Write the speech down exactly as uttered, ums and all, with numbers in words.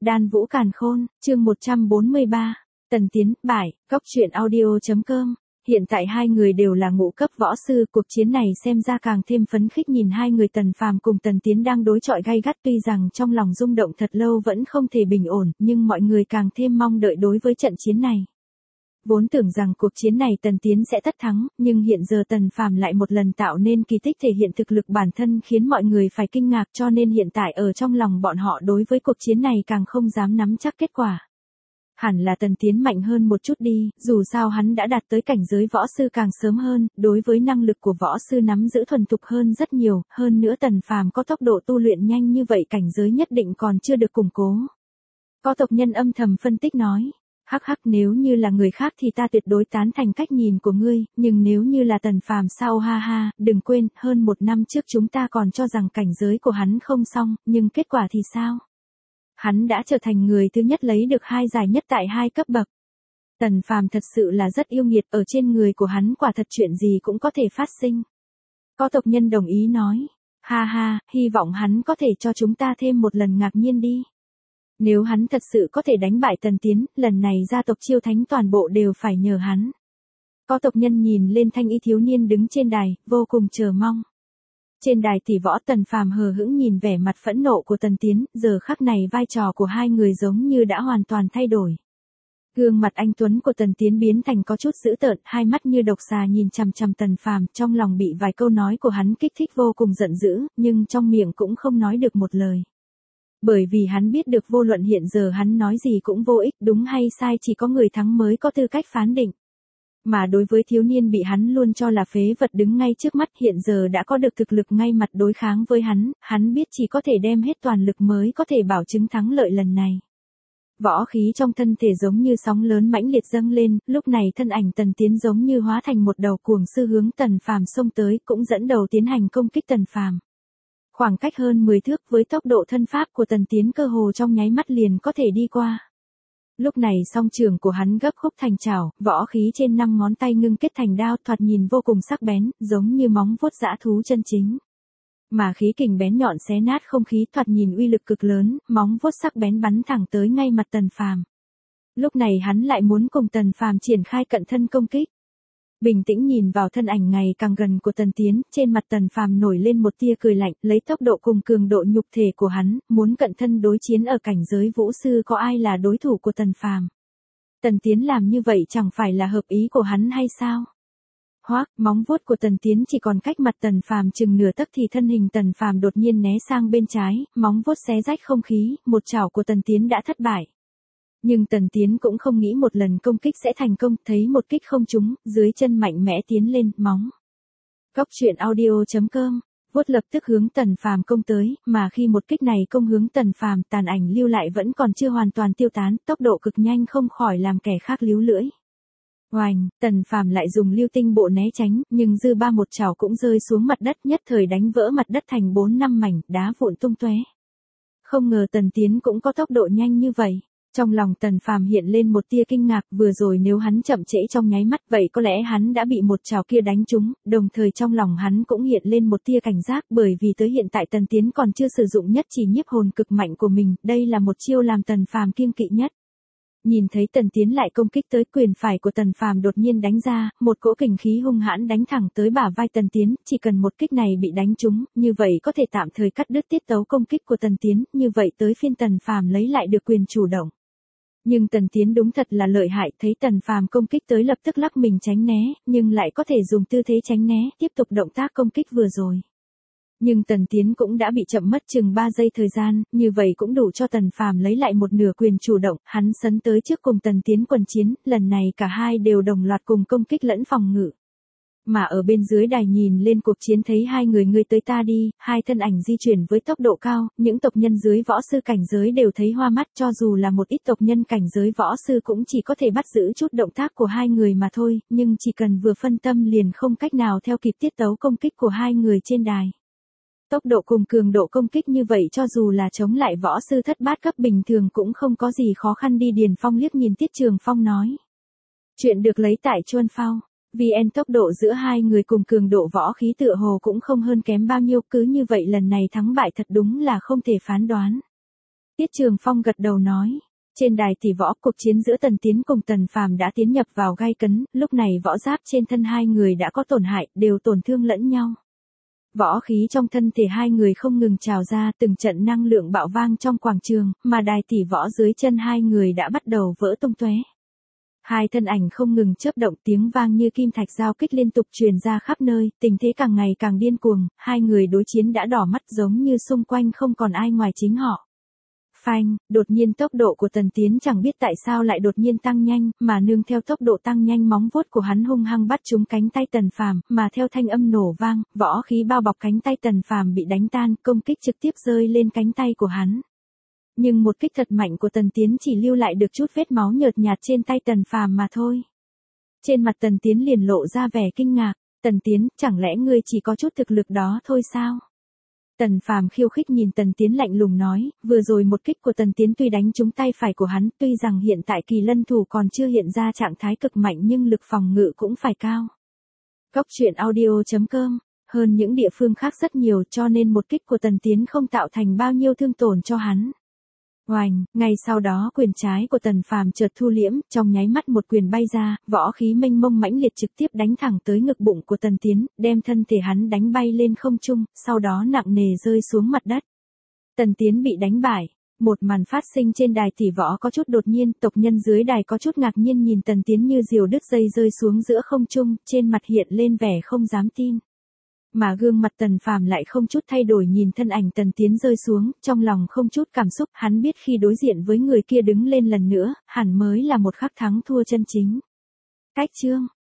Đan Vũ Càn Khôn, chương một trăm bốn mươi ba. Tần Tiến, Bải, Cóc Truyện Audio.com. Hiện tại hai người đều là ngũ cấp võ sư, cuộc chiến này xem ra càng thêm phấn khích nhìn hai người Tần Phàm cùng Tần Tiến đang đối chọi gay gắt, tuy rằng trong lòng rung động thật lâu vẫn không thể bình ổn, nhưng mọi người càng thêm mong đợi đối với trận chiến này. Vốn tưởng rằng cuộc chiến này Tần Tiến sẽ tất thắng, nhưng hiện giờ Tần Phàm lại một lần tạo nên kỳ tích thể hiện thực lực bản thân khiến mọi người phải kinh ngạc, cho nên hiện tại ở trong lòng bọn họ đối với cuộc chiến này càng không dám nắm chắc kết quả. Hẳn là Tần Tiến mạnh hơn một chút đi, dù sao hắn đã đạt tới cảnh giới võ sư càng sớm hơn, đối với năng lực của võ sư nắm giữ thuần thục hơn rất nhiều, hơn nữa Tần Phàm có tốc độ tu luyện nhanh như vậy cảnh giới nhất định còn chưa được củng cố. Có tộc nhân âm thầm phân tích nói. Hắc hắc, nếu như là người khác thì ta tuyệt đối tán thành cách nhìn của ngươi, nhưng nếu như là Tần Phàm sao ha ha, đừng quên, hơn một năm trước chúng ta còn cho rằng cảnh giới của hắn không xong, nhưng kết quả thì sao? Hắn đã trở thành người thứ nhất lấy được hai giải nhất tại hai cấp bậc. Tần Phàm thật sự là rất yêu nghiệt, ở trên người của hắn quả thật chuyện gì cũng có thể phát sinh. Có tộc nhân đồng ý nói, ha ha, hy vọng hắn có thể cho chúng ta thêm một lần ngạc nhiên đi. Nếu hắn thật sự có thể đánh bại Tần Tiến, lần này gia tộc Chiêu Thánh toàn bộ đều phải nhờ hắn. Có tộc nhân nhìn lên thanh y thiếu niên đứng trên đài, vô cùng chờ mong. Trên đài tỷ võ Tần Phàm hờ hững nhìn vẻ mặt phẫn nộ của Tần Tiến, giờ khắc này vai trò của hai người giống như đã hoàn toàn thay đổi. Gương mặt anh tuấn của Tần Tiến biến thành có chút dữ tợn, hai mắt như độc xà nhìn chằm chằm Tần Phàm, trong lòng bị vài câu nói của hắn kích thích vô cùng giận dữ, nhưng trong miệng cũng không nói được một lời. Bởi vì hắn biết được vô luận hiện giờ hắn nói gì cũng vô ích, đúng hay sai chỉ có người thắng mới có tư cách phán định. Mà đối với thiếu niên bị hắn luôn cho là phế vật đứng ngay trước mắt hiện giờ đã có được thực lực ngay mặt đối kháng với hắn, hắn biết chỉ có thể đem hết toàn lực mới có thể bảo chứng thắng lợi lần này. Võ khí trong thân thể giống như sóng lớn mãnh liệt dâng lên, lúc này thân ảnh Tần Tiến giống như hóa thành một đầu cuồng sư hướng Tần Phàm xông tới, cũng dẫn đầu tiến hành công kích Tần Phàm. Khoảng cách hơn mười thước với tốc độ thân pháp của Tần Tiến cơ hồ trong nháy mắt liền có thể đi qua. Lúc này song trường của hắn gấp khúc thành chảo, võ khí trên năm ngón tay ngưng kết thành đao thoạt nhìn vô cùng sắc bén, giống như móng vuốt dã thú chân chính. Mà khí kình bén nhọn xé nát không khí thoạt nhìn uy lực cực lớn, móng vuốt sắc bén bắn thẳng tới ngay mặt Tần Phàm. Lúc này hắn lại muốn cùng Tần Phàm triển khai cận thân công kích. Bình tĩnh nhìn vào thân ảnh ngày càng gần của Tần Tiến, trên mặt Tần Phàm nổi lên một tia cười lạnh, lấy tốc độ cùng cường độ nhục thể của hắn, muốn cận thân đối chiến ở cảnh giới vũ sư có ai là đối thủ của Tần Phàm. Tần Tiến làm như vậy chẳng phải là hợp ý của hắn hay sao? Hoác, móng vuốt của Tần Tiến chỉ còn cách mặt Tần Phàm chừng nửa tấc thì thân hình Tần Phàm đột nhiên né sang bên trái, móng vuốt xé rách không khí, một chảo của Tần Tiến đã thất bại. Nhưng Tần Tiến cũng không nghĩ một lần công kích sẽ thành công, thấy một kích không trúng, dưới chân mạnh mẽ tiến lên, móng. Cóc Truyện Audio.com, vuốt lập tức hướng Tần Phàm công tới, mà khi một kích này công hướng Tần Phàm, tàn ảnh lưu lại vẫn còn chưa hoàn toàn tiêu tán, tốc độ cực nhanh không khỏi làm kẻ khác líu lưỡi. Oành, Tần Phàm lại dùng lưu tinh bộ né tránh, nhưng dư ba một chảo cũng rơi xuống mặt đất, nhất thời đánh vỡ mặt đất thành bốn năm mảnh, đá vụn tung tóe. Không ngờ Tần Tiến cũng có tốc độ nhanh như vậy. Trong lòng Tần Phàm hiện lên một tia kinh ngạc, vừa rồi nếu hắn chậm trễ trong nháy mắt vậy có lẽ hắn đã bị một chảo kia đánh trúng, đồng thời trong lòng hắn cũng hiện lên một tia cảnh giác, bởi vì tới hiện tại Tần Tiến còn chưa sử dụng nhất chỉ nhiếp hồn cực mạnh của mình, đây là một chiêu làm Tần Phàm kiêng kỵ nhất. Nhìn thấy Tần Tiến lại công kích tới, quyền phải của Tần Phàm đột nhiên đánh ra, một cỗ kình khí hung hãn đánh thẳng tới bả vai Tần Tiến, chỉ cần một kích này bị đánh trúng, như vậy có thể tạm thời cắt đứt tiết tấu công kích của Tần Tiến, như vậy tới phiên Tần Phàm lấy lại được quyền chủ động. Nhưng Tần Tiến đúng thật là lợi hại, thấy Tần Phàm công kích tới lập tức lắc mình tránh né, nhưng lại có thể dùng tư thế tránh né, tiếp tục động tác công kích vừa rồi. Nhưng Tần Tiến cũng đã bị chậm mất chừng ba giây thời gian, như vậy cũng đủ cho Tần Phàm lấy lại một nửa quyền chủ động, hắn sấn tới trước cùng Tần Tiến quần chiến, lần này cả hai đều đồng loạt cùng công kích lẫn phòng ngự. Mà ở bên dưới đài nhìn lên cuộc chiến thấy hai người ngươi tới ta đi, hai thân ảnh di chuyển với tốc độ cao, những tộc nhân dưới võ sư cảnh giới đều thấy hoa mắt, cho dù là một ít tộc nhân cảnh giới võ sư cũng chỉ có thể bắt giữ chút động tác của hai người mà thôi, nhưng chỉ cần vừa phân tâm liền không cách nào theo kịp tiết tấu công kích của hai người trên đài. Tốc độ cùng cường độ công kích như vậy cho dù là chống lại võ sư thất bát cấp bình thường cũng không có gì khó khăn đi. Điền Phong liếc nhìn Tiết Trường Phong nói. Chuyện được lấy tại Chuan Phao. vê en tốc độ giữa hai người cùng cường độ võ khí tựa hồ cũng không hơn kém bao nhiêu, cứ như vậy lần này thắng bại thật đúng là không thể phán đoán. Tiết Trường Phong gật đầu nói. Trên đài tỷ võ, cuộc chiến giữa Tần Tiến cùng Tần Phàm đã tiến nhập vào gay cấn, lúc này võ giáp trên thân hai người đã có tổn hại, đều tổn thương lẫn nhau. Võ khí trong thân thể hai người không ngừng trào ra, từng trận năng lượng bạo vang trong quảng trường, mà đài tỷ võ dưới chân hai người đã bắt đầu vỡ tung tóe. Hai thân ảnh không ngừng chớp động, tiếng vang như kim thạch giao kích liên tục truyền ra khắp nơi, tình thế càng ngày càng điên cuồng, hai người đối chiến đã đỏ mắt giống như xung quanh không còn ai ngoài chính họ. Phanh, đột nhiên tốc độ của Tần Tiến chẳng biết tại sao lại đột nhiên tăng nhanh, mà nương theo tốc độ tăng nhanh móng vuốt của hắn hung hăng bắt trúng cánh tay Tần Phàm, mà theo thanh âm nổ vang, võ khí bao bọc cánh tay Tần Phàm bị đánh tan, công kích trực tiếp rơi lên cánh tay của hắn. Nhưng một kích thật mạnh của Tần Tiến chỉ lưu lại được chút vết máu nhợt nhạt trên tay Tần Phàm mà thôi. Trên mặt Tần Tiến liền lộ ra vẻ kinh ngạc, Tần Tiến, chẳng lẽ ngươi chỉ có chút thực lực đó thôi sao? Tần Phàm khiêu khích nhìn Tần Tiến lạnh lùng nói, vừa rồi một kích của Tần Tiến tuy đánh trúng tay phải của hắn, tuy rằng hiện tại Kỳ Lân thủ còn chưa hiện ra trạng thái cực mạnh nhưng lực phòng ngự cũng phải cao. Góc truyện audio chấm com, hơn những địa phương khác rất nhiều cho nên một kích của Tần Tiến không tạo thành bao nhiêu thương tổn cho hắn. Oành, ngay sau đó quyền trái của Tần Phàm chợt thu liễm, trong nháy mắt một quyền bay ra, võ khí mênh mông mãnh liệt trực tiếp đánh thẳng tới ngực bụng của Tần Tiến, đem thân thể hắn đánh bay lên không trung, sau đó nặng nề rơi xuống mặt đất. Tần Tiến bị đánh bại, một màn phát sinh trên đài tỷ võ có chút đột nhiên, tộc nhân dưới đài có chút ngạc nhiên nhìn Tần Tiến như diều đứt dây rơi xuống giữa không trung, trên mặt hiện lên vẻ không dám tin. Mà gương mặt Tần Phàm lại không chút thay đổi nhìn thân ảnh Tần Tiến rơi xuống, trong lòng không chút cảm xúc, hắn biết khi đối diện với người kia đứng lên lần nữa, hẳn mới là một khắc thắng thua chân chính. Cách chương